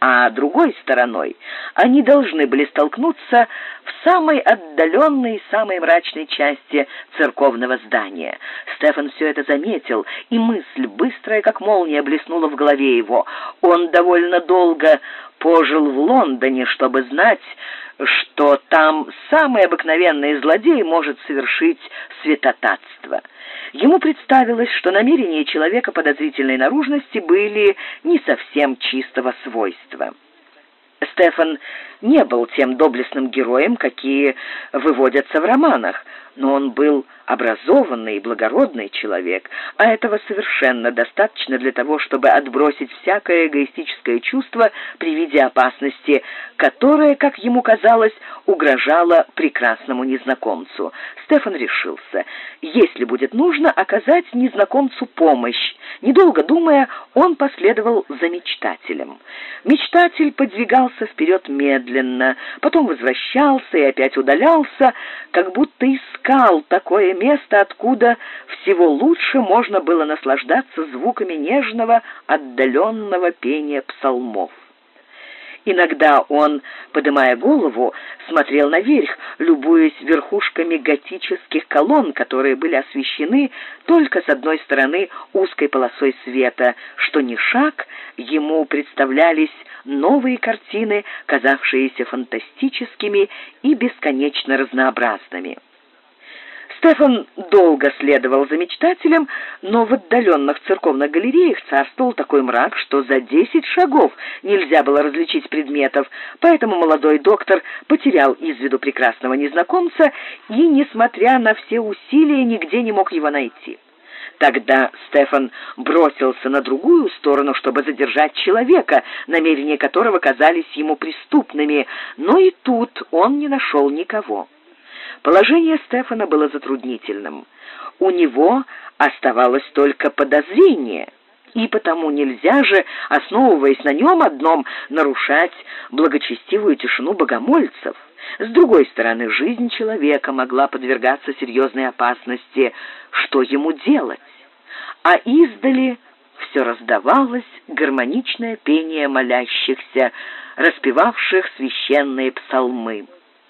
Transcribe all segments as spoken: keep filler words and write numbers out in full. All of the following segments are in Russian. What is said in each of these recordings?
а другой стороной они должны были столкнуться в самой отдаленной и самой мрачной части церковного здания. Стефан все это заметил, и мысль, быстрая как молния, блеснула в голове его. Он довольно долго пожил в Лондоне, чтобы знать, что там самый обыкновенный злодей может совершить святотатство. Ему представилось, что намерения человека подозрительной наружности были не совсем чистого свойства. Стефан не был тем доблестным героем, какие выводятся в романах, но он был образованный и благородный человек, а этого совершенно достаточно для того, чтобы отбросить всякое эгоистическое чувство при виде опасности, которая, как ему казалось, угрожала прекрасному незнакомцу. Стефан решился, если будет нужно, оказать незнакомцу помощь. Недолго думая, он последовал за мечтателем. Мечтатель подвигался вперед медленно, потом возвращался и опять удалялся, как будто искал такое место, откуда всего лучше можно было наслаждаться звуками нежного, отдаленного пения псалмов. Иногда он, поднимая голову, смотрел наверх, любуясь верхушками готических колонн, которые были освещены только с одной стороны узкой полосой света, что ни шаг ему представлялись новые картины, казавшиеся фантастическими и бесконечно разнообразными. Стефан долго следовал за мечтателем, но в отдаленных церковных галереях царствовал такой мрак, что за десять шагов нельзя было различить предметов, поэтому молодой доктор потерял из виду прекрасного незнакомца и, несмотря на все усилия, нигде не мог его найти. Тогда Стефан бросился на другую сторону, чтобы задержать человека, намерения которого казались ему преступными, но и тут он не нашел никого. Положение Стефана было затруднительным. У него оставалось только подозрение, и потому нельзя же, основываясь на нем одном, нарушать благочестивую тишину богомольцев. С другой стороны, жизнь человека могла подвергаться серьезной опасности. Что ему делать? А издали все раздавалось гармоничное пение молящихся, распевавших священные псалмы.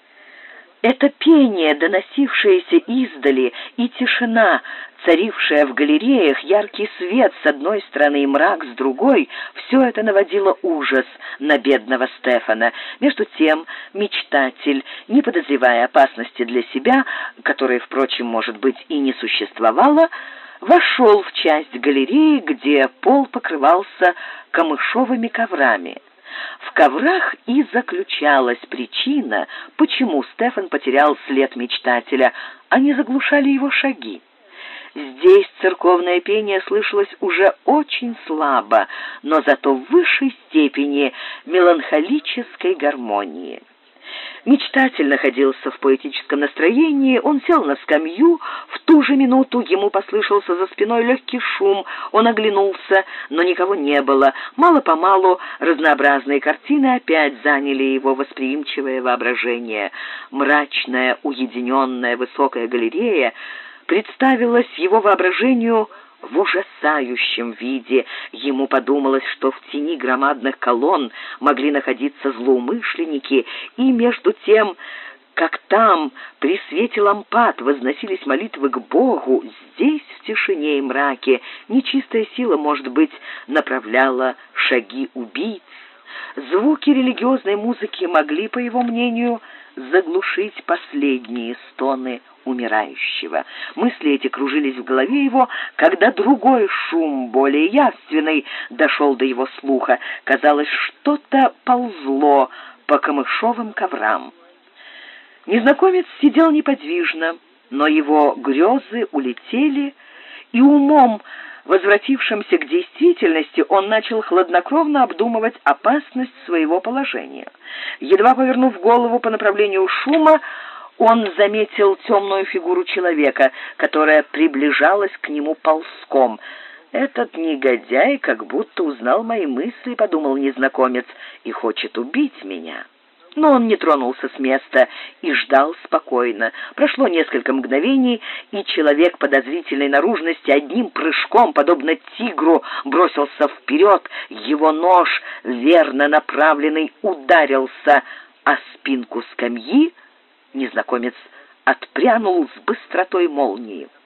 Это пение, доносившееся издали, и тишина, царившая в галереях, яркий свет с одной стороны и мрак с другой, все это наводило ужас на бедного Стефана. Между тем мечтатель, не подозревая опасности для себя, которая, впрочем, может быть, и не существовала, вошел в часть галереи, где пол покрывался камышовыми коврами. В коврах и заключалась причина, почему Стефан потерял след мечтателя, они заглушали его шаги. Здесь церковное пение слышалось уже очень слабо, но зато в высшей степени меланхолической гармонии. Мечтатель находился в поэтическом настроении, он сел на скамью, в ту же минуту ему послышался за спиной легкий шум, он оглянулся, но никого не было. Мало-помалу разнообразные картины опять заняли его восприимчивое воображение. Мрачная, уединенная, высокая галерея представилась его воображению в ужасающем виде. Ему подумалось, что в тени громадных колонн могли находиться злоумышленники, и между тем, как там при свете лампад возносились молитвы к Богу, здесь, в тишине и мраке, нечистая сила, может быть, направляла шаги убийц. Звуки религиозной музыки могли, по его мнению, заглушить последние стоны умирающего. Мысли эти кружились в голове его, когда другой шум, более явственный, дошел до его слуха. Казалось, что-то ползло по камышовым коврам. Незнакомец сидел неподвижно, но его грезы улетели, и умом, возвратившимся к действительности, он начал хладнокровно обдумывать опасность своего положения. Едва повернув голову по направлению шума, он заметил темную фигуру человека, которая приближалась к нему ползком. «Этот негодяй как будто узнал мои мысли, — подумал незнакомец, — и хочет убить меня». Но он не тронулся с места и ждал спокойно. Прошло несколько мгновений, и человек подозрительной наружности одним прыжком, подобно тигру, бросился вперед. Его нож, верно направленный, ударился о спинку скамьи. Незнакомец отпрянул с быстротой молнии.